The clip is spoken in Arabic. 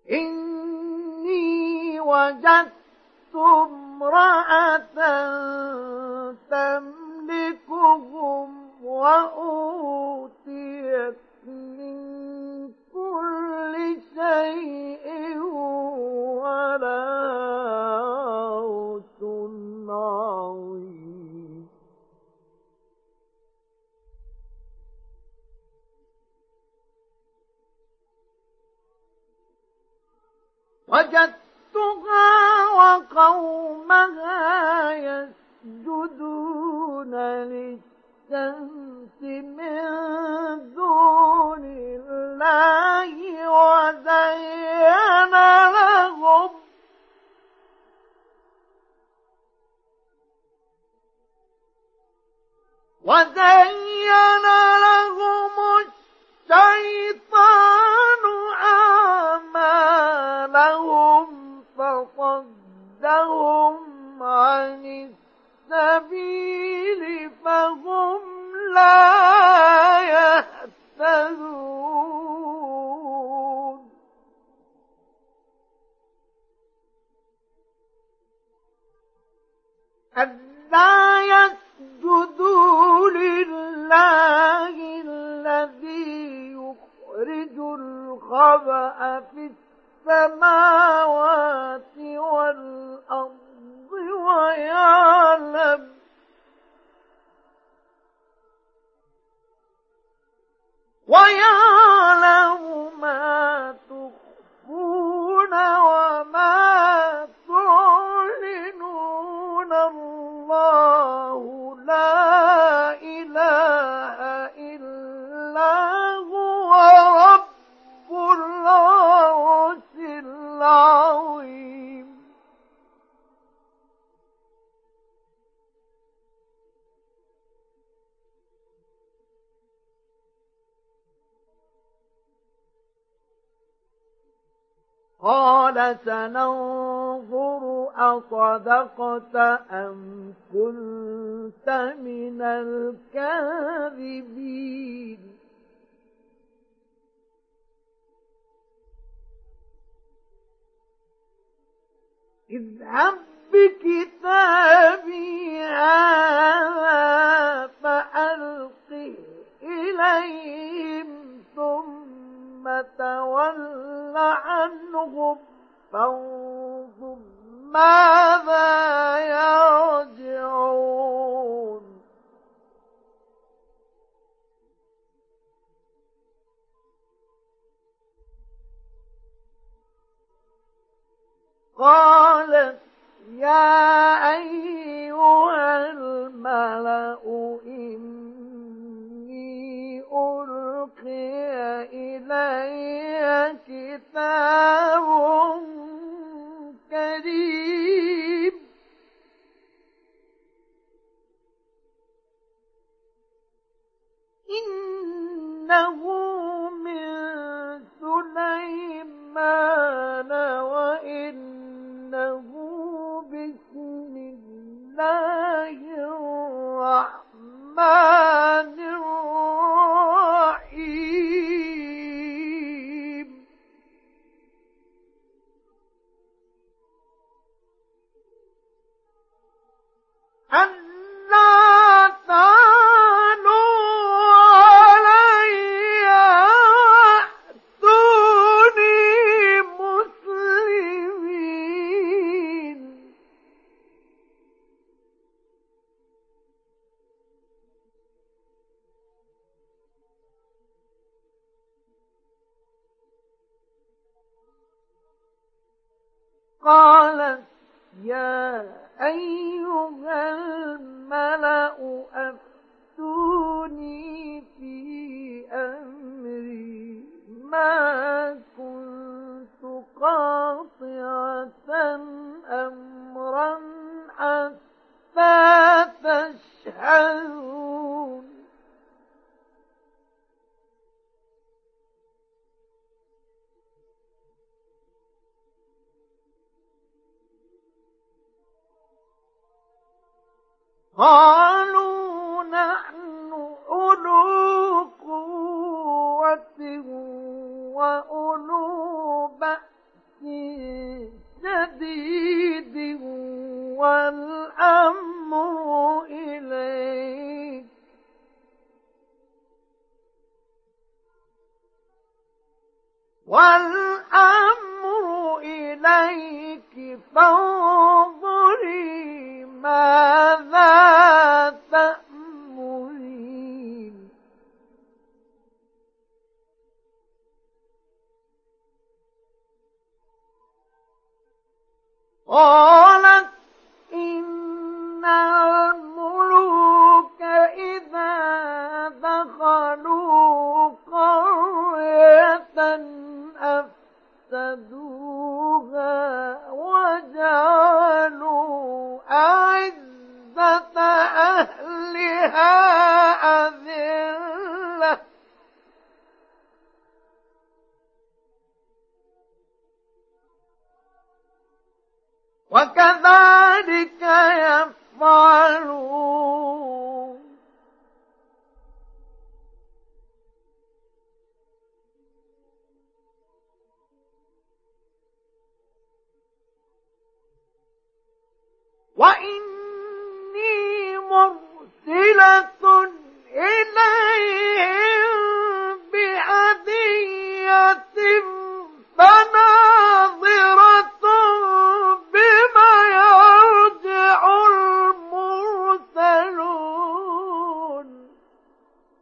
إني وجدت امرأة تملكهم وأوتيت من كل شيء ولها عرش عظيم. وجدتها وقومها يسجدون للشمس من دون الله وزين لهم الشيطان أعمالهم فصدهم عن السبيل فهم لا يهتدون. ألا يسجدوا لله الذي يخرج الخبأ في السماوات والأرض ويعلم ما تخفون وما تعلنون. الله لا إله إلا هو رب العرش العظيم. قال سننظر أصدقت أم كنت من الكاذبين. اذهب بكتابي هذا فألقه إليهم ثم تول عنهم فانظر ماذا يرجعون. قالت يا أيها الملأ إني ألقي إلي كتاب كريم إنه من سليمان وإنه بسم الله الرحمن الرحيم. ألا تعلوا علي وأتوني مسلمين. قالت يا أيها الملأ أفتوني في أمري ما كنت قاطعة أمرا حتى تشهدون. قالوا نحن أولو قوة وأولو بأس والأمر إليك فانظري ماذا تأمرين. قالت إن الملوك إذا دخلوا قرية أفسدوها وجعلوا أعزة أهلها أذلة وكذلك يفعلون. وإن